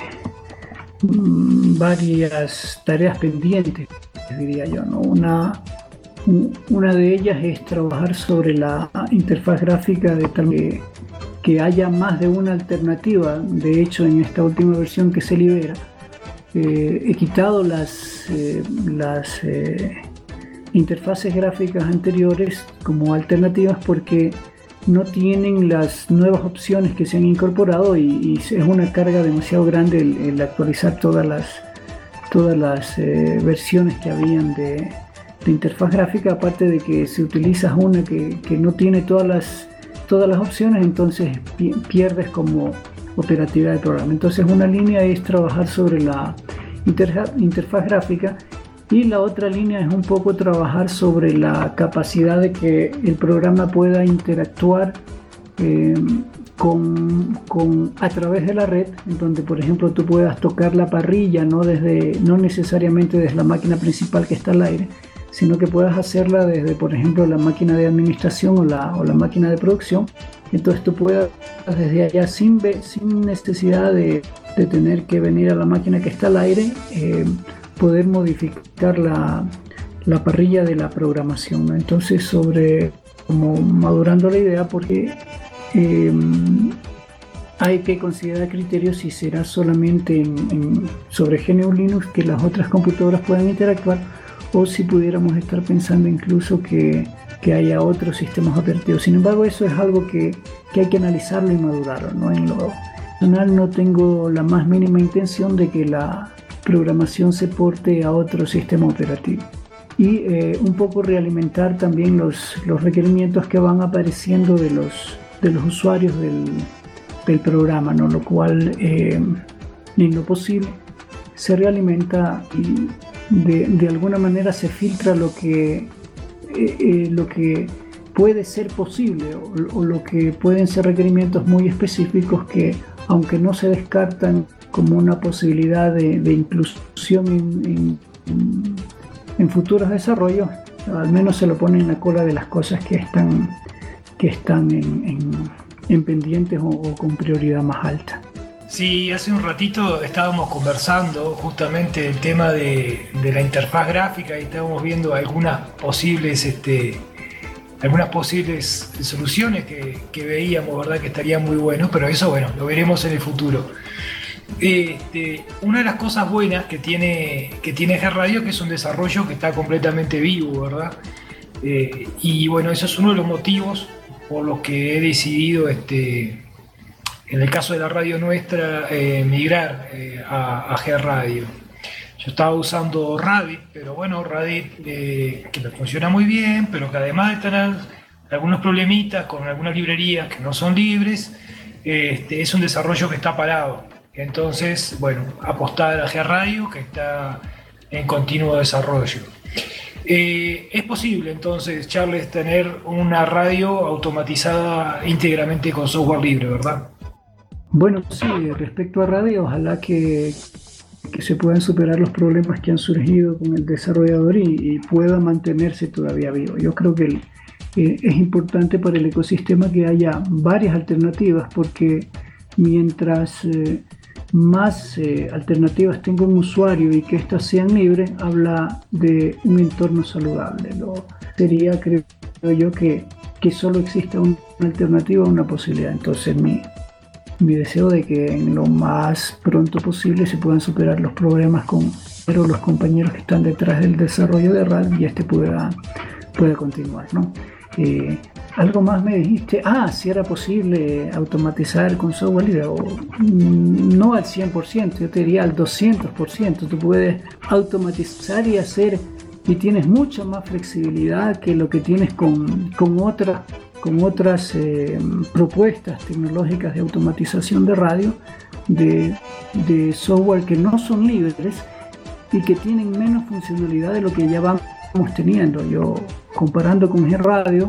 tareas pendientes, diría yo, ¿no? Una de ellas es trabajar sobre la interfaz gráfica de tal que haya más de una alternativa. De hecho, en esta última versión que se libera, he quitado las interfaces gráficas anteriores como alternativas porque no tienen las nuevas opciones que se han incorporado y es una carga demasiado grande el actualizar todas las versiones que habían de interfaz gráfica, aparte de que si utilizas una que no tiene todas las opciones, entonces pierdes como operatividad del programa. Entonces una línea es trabajar sobre la interfaz gráfica y la otra línea es un poco trabajar sobre la capacidad de que el programa pueda interactuar a través de la red, en donde por ejemplo tú puedas tocar la parrilla no necesariamente desde la máquina principal que está al aire, sino que puedas hacerla desde por ejemplo la máquina de administración o la máquina de producción. Entonces tú puedas desde allá sin necesidad de tener que venir a la máquina que está al aire, poder modificar la parrilla de la programación, ¿no? Entonces como madurando la idea, porque hay que considerar criterios si será solamente sobre GNU Linux que las otras computadoras puedan interactuar, o si pudiéramos estar pensando incluso que haya otros sistemas operativos. Sin embargo, eso es algo que hay que analizarlo y madurarlo, ¿no? En lo personal no tengo la más mínima intención de que la programación se porte a otro sistema operativo. Y un poco realimentar también los requerimientos que van apareciendo de los usuarios del programa, ¿no? Lo cual en lo posible se realimenta y de alguna manera se filtra lo que puede ser posible o lo que pueden ser requerimientos muy específicos que, aunque no se descartan como una posibilidad de inclusión en futuros desarrollos, al menos se lo pone en la cola de las cosas que están en pendientes o con prioridad más alta. Sí, hace un ratito estábamos conversando justamente el tema de la interfaz gráfica y estábamos viendo algunas posibles soluciones que veíamos, ¿verdad? Que estaría muy bueno, pero eso, bueno, lo veremos en el futuro. Una de las cosas buenas que tiene G-Radio, que es un desarrollo que está completamente vivo, ¿verdad? Y bueno, eso es uno de los motivos por los que he decidido, en el caso de la radio nuestra, migrar a G-Radio. Yo estaba usando Radit, pero bueno, Radit que me funciona muy bien, pero que además de tener algunos problemitas con algunas librerías que no son libres, es un desarrollo que está parado. Entonces, bueno, apostar a G-Radio, que está en continuo desarrollo. Es posible entonces, Charles, tener una radio automatizada íntegramente con software libre, ¿verdad? Bueno, sí, respecto a radio, ojalá que se puedan superar los problemas que han surgido con el desarrollador y pueda mantenerse todavía vivo. Yo creo que es importante para el ecosistema que haya varias alternativas, porque mientras más alternativas tenga un usuario y que éstas sean libres, habla de un entorno saludable. Sería, creo yo, que solo exista una alternativa, una posibilidad. Entonces mi deseo de que en lo más pronto posible se puedan superar los problemas con los compañeros que están detrás del desarrollo de RAD y pueda continuar, ¿no? Algo más me dijiste, si era posible automatizar con software libre, no al 100%, yo te diría al 200%, tú puedes automatizar y hacer, y tienes mucha más flexibilidad que lo que tienes con otras propuestas tecnológicas de automatización de radio, de software que no son libres y que tienen menos funcionalidad de lo que ya vamos teniendo. Yo, comparando con G-Radio,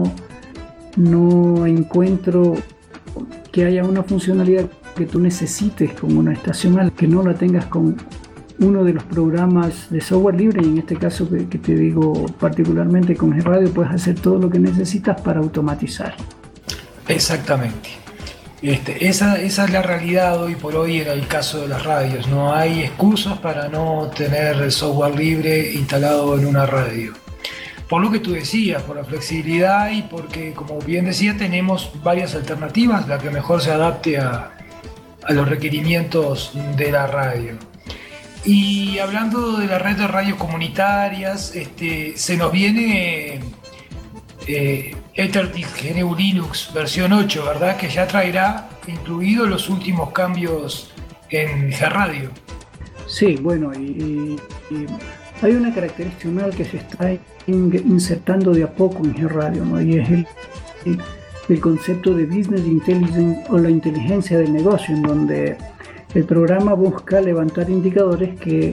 no encuentro que haya una funcionalidad que tú necesites con una estación que no la tengas con uno de los programas de software libre, y en este caso que te digo particularmente con G-Radio puedes hacer todo lo que necesitas para automatizar. Exactamente. Esa es la realidad hoy por hoy en el caso de las radios. No hay excusas para no tener software libre instalado en una radio. Por lo que tú decías, por la flexibilidad y porque, como bien decía, tenemos varias alternativas, la que mejor se adapte a los requerimientos de la radio. Y hablando de la red de radios comunitarias, se nos viene Ethertix GNU Linux versión 8, ¿verdad? Que ya traerá incluidos los últimos cambios en G-Radio. Sí, bueno, y hay una característica nueva que se está insertando de a poco en G-Radio, ¿no? Y es el concepto de Business Intelligence o la inteligencia del negocio, en donde el programa busca levantar indicadores que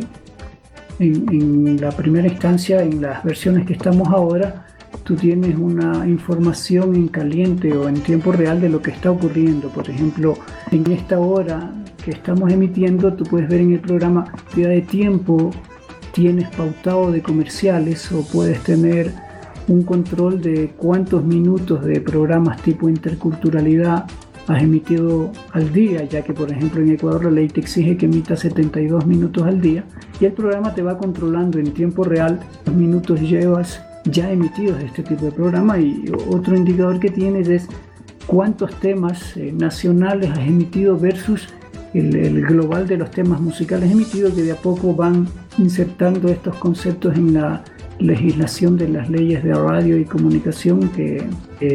en la primera instancia, en las versiones que estamos ahora, tú tienes una información en caliente o en tiempo real de lo que está ocurriendo. Por ejemplo, en esta hora que estamos emitiendo, tú puedes ver en el programa qué cantidad de tiempo tienes pautado de comerciales, o puedes tener un control de cuántos minutos de programas tipo interculturalidad has emitido al día, ya que por ejemplo en Ecuador la ley te exige que emitas 72 minutos al día, y el programa te va controlando en tiempo real los minutos llevas ya emitidos de este tipo de programa. Y otro indicador que tienes es cuántos temas nacionales has emitido versus el global de los temas musicales emitidos, que de a poco van insertando estos conceptos en la legislación de las leyes de radio y comunicación que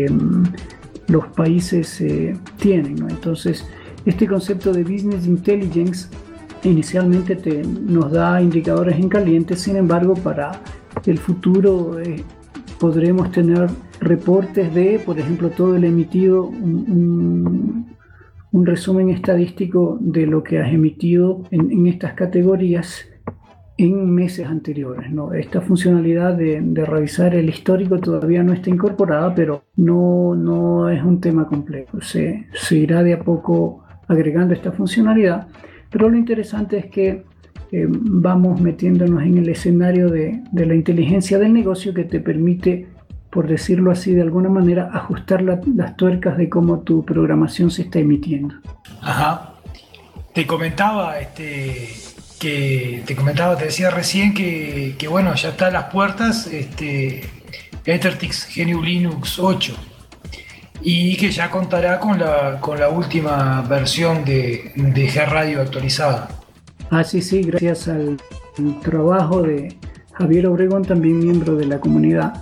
los países tienen, ¿no? Entonces, este concepto de Business Intelligence inicialmente nos da indicadores en caliente. Sin embargo, para el futuro podremos tener reportes de, por ejemplo, todo el emitido, un resumen estadístico de lo que has emitido en estas categorías en meses anteriores, ¿no? Esta funcionalidad de revisar el histórico todavía no está incorporada, pero no es un tema complejo. Se irá de a poco agregando esta funcionalidad, pero lo interesante es que vamos metiéndonos en el escenario de la inteligencia del negocio, que te permite, por decirlo así de alguna manera, ajustar las tuercas de cómo tu programación se está emitiendo. Ajá. Te comentaba, te decía recién que bueno, ya está a las puertas Ethertix GNU Linux 8, y que ya contará con la última versión de G-Radio actualizada. Sí, gracias al trabajo de Javier Obregón, también miembro de la comunidad.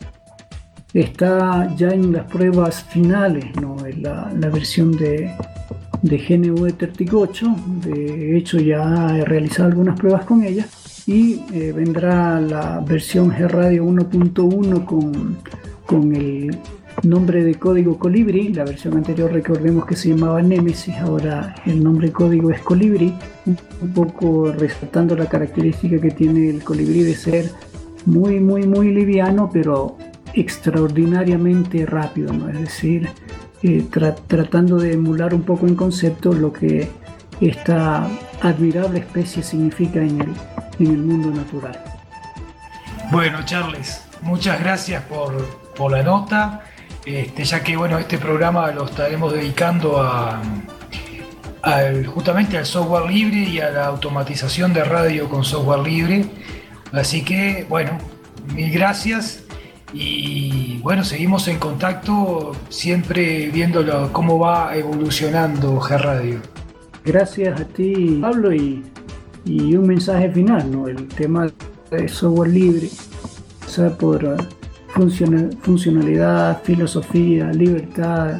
Está ya en las pruebas finales, ¿no? La versión de GNU Ethertix 8. De hecho, ya he realizado algunas pruebas con ella, y vendrá la versión G-Radio 1.1 con el nombre de código Colibri. La versión anterior, recordemos que se llamaba Nemesis, ahora el nombre de código es Colibri, un poco resaltando la característica que tiene el Colibri de ser muy, muy, muy liviano, pero extraordinariamente rápido, ¿no? Es decir, tratando de emular un poco en concepto lo que esta admirable especie significa en el mundo natural. Bueno, Charles, muchas gracias por la nota, ya que bueno, este programa lo estaremos dedicando justamente al software libre y a la automatización de radio con software libre. Así que bueno, mil gracias y bueno, seguimos en contacto, siempre viendo cómo va evolucionando G-Radio. Gracias a ti, Pablo, y un mensaje final, ¿no? El tema de software libre, o sea, por funcionalidad, filosofía, libertad,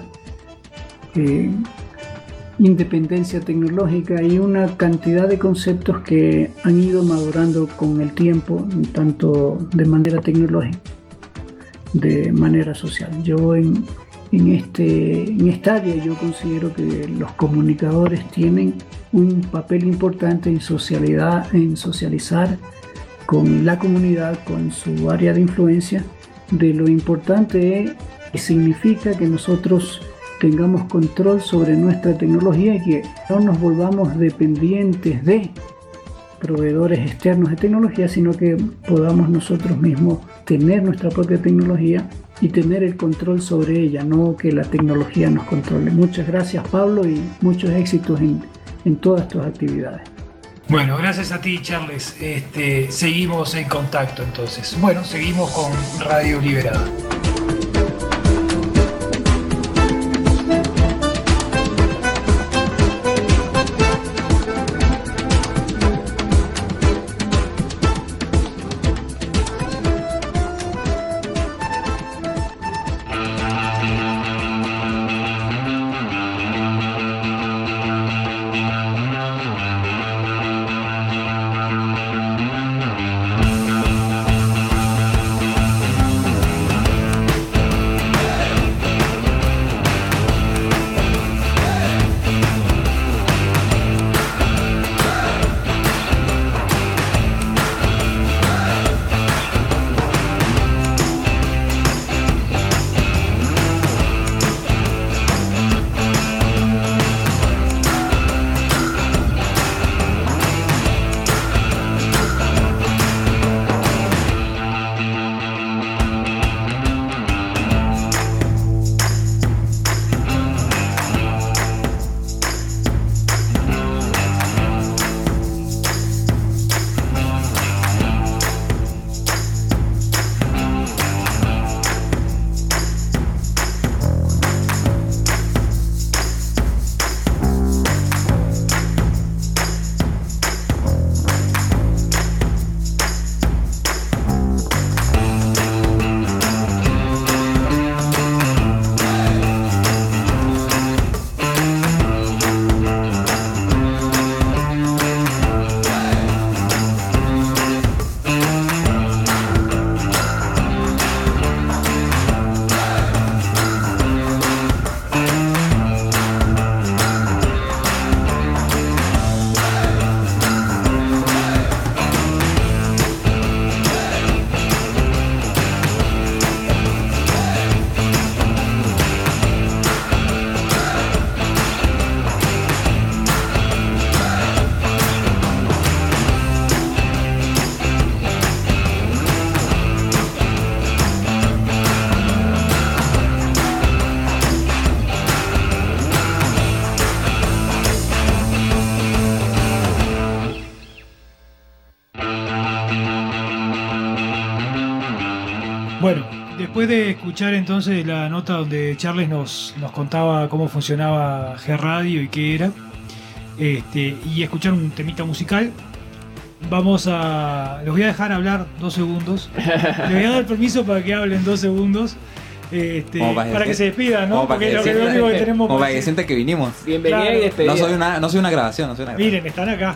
independencia tecnológica y una cantidad de conceptos que han ido madurando con el tiempo, tanto de manera tecnológica, de manera social. Yo en esta área yo considero que los comunicadores tienen un papel importante en socializar con la comunidad, con su área de influencia, de lo importante que significa que nosotros tengamos control sobre nuestra tecnología y que no nos volvamos dependientes de proveedores externos de tecnología, sino que podamos nosotros mismos tener nuestra propia tecnología y tener el control sobre ella, no que la tecnología nos controle. Muchas gracias, Pablo, y muchos éxitos en todas tus actividades. Bueno, gracias a ti, Charles. Seguimos en contacto entonces. Bueno, seguimos con Radio Liberada. Bueno, después de escuchar entonces la nota donde Charles nos contaba cómo funcionaba G-Radio y qué era, y escuchar un temita musical, los voy a dejar hablar 2 segundos. Les voy a dar permiso para que hablen 2 segundos. Para que se despidan, ¿no? Porque lo único que tenemos como para que sienta que vinimos. Bienvenida, claro. Y despedida. No soy una grabación, Miren, están acá.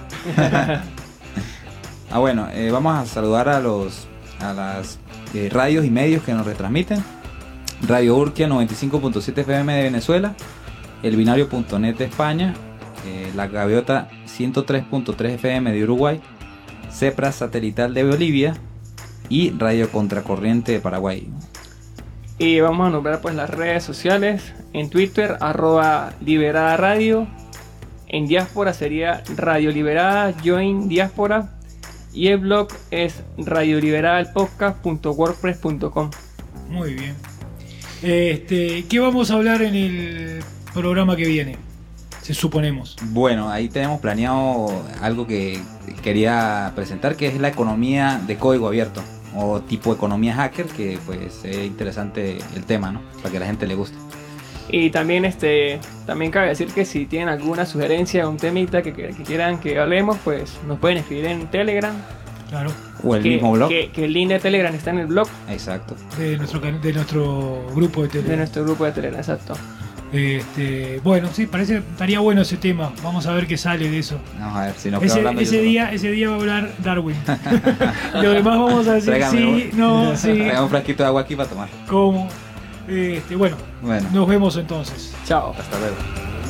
Bueno, vamos a saludar a las radios y medios que nos retransmiten. Radio Urquia 95.7 FM de Venezuela, elbinario.net de España, La Gaviota 103.3 FM de Uruguay, CEPRA satelital de Bolivia, y Radio Contracorriente de Paraguay. Y vamos a nombrar pues las redes sociales. En Twitter, @Liberada Radio. En Diáspora sería Radio Liberada, Join Diáspora. Y el blog es radioliberadapodcast.wordpress.com. Muy bien. ¿Qué vamos a hablar en el programa que viene? Suponemos. Bueno, ahí tenemos planeado algo que quería presentar, que es la economía de código abierto, o tipo economía hacker, que pues es interesante el tema, ¿no? Para que a la gente le guste. Y también también cabe decir que si tienen alguna sugerencia, un temita que quieran que hablemos, pues nos pueden escribir en Telegram. Claro. O el mismo blog. Que el link de Telegram está en el blog. Exacto. De nuestro grupo de Telegram. De nuestro grupo de Telegram, exacto. Bueno, sí, estaría bueno ese tema. Vamos a ver qué sale de eso. Vamos a ver si nos queda hablando ese día va a hablar Darwin. Lo demás vamos a decir sí, no, sí. Traigan un frasquito de agua aquí para tomar. ¿Cómo? Bueno, nos vemos entonces. Chao. Hasta luego.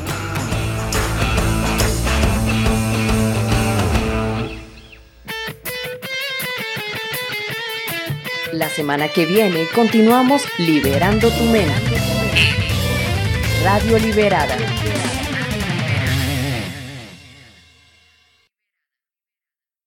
La semana que viene continuamos liberando tu mente. Radio Liberada.